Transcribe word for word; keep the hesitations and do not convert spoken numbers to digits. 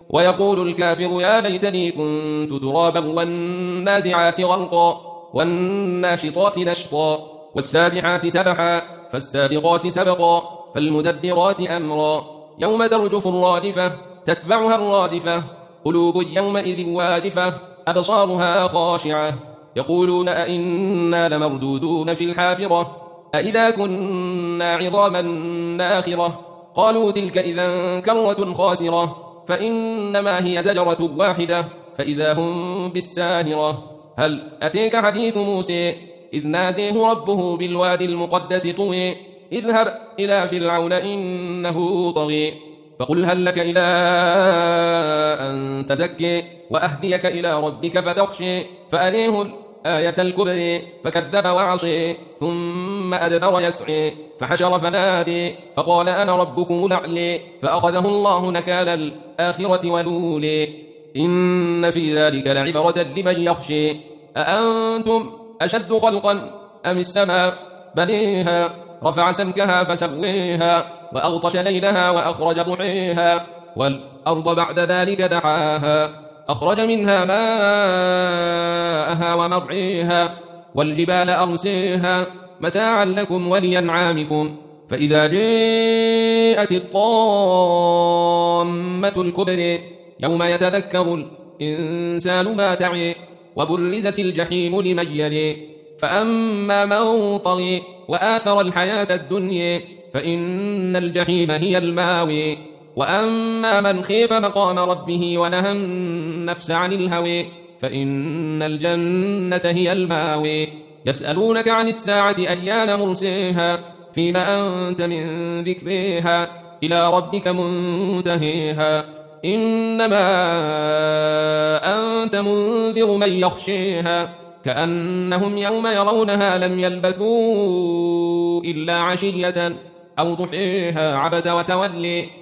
ويقول الكافر يا ليتني كنت ترابا والنازعات غرقا والناشطات نشطا والسابحات سبحا فالسابقات سبقا فالمدبرات أمرا يوم ترجف الرادفة تتبعها الرادفة قلوب يومئذ واجفة أبصارها خاشعة يقولون أئنا لمردودون في الحافرة أئذا كنا عظاما ناخرة قالوا تلك إذا كرة خاسرة فإنما هي زجرة واحدة فإذا هم بالساهرة هل أتيك حديث موسى إذ ناديه ربه بالوادي المقدس طوي اذهب إلى فرعون إنه طغي فقل هل لك إلى أن تزكي وأهديك إلى ربك فتخشي فأريه الآية الكبرى فكذب وعصي ثم أدبر يسعي فحشر فنادي فقال أنا ربكم الأعلى فأخذه الله نكال الآخرة والأولى إن في ذلك لعبرة لمن يخشي أأنتم أشد خلقا أم السماء بنيها رفع سمكها فسويها وأغطش ليلها وأخرج ضحيها والأرض بعد ذلك دحاها أخرج منها ماءها ومرعيها والجبال أرسيها متاعا لكم ولأنعامكم فإذا جاءت الطامة الكبرى يوم يتذكر الإنسان ما سعي وبرزت الجحيم لمن يلي فأما من طغي وآثر الحياة الدنيا فإن الجحيم هي الماوي وأما من خيف مقام ربه ونهى النفس عن الهوى فإن الجنة هي الماوي يسألونك عن الساعة أيان مرسيها فيما أنت من ذكرها إلى ربك منتهيها إنما أنت منذر من يخشيها كأنهم يوم يرونها لم يلبثوا إلا عشية أو ضحيها عبس وتولي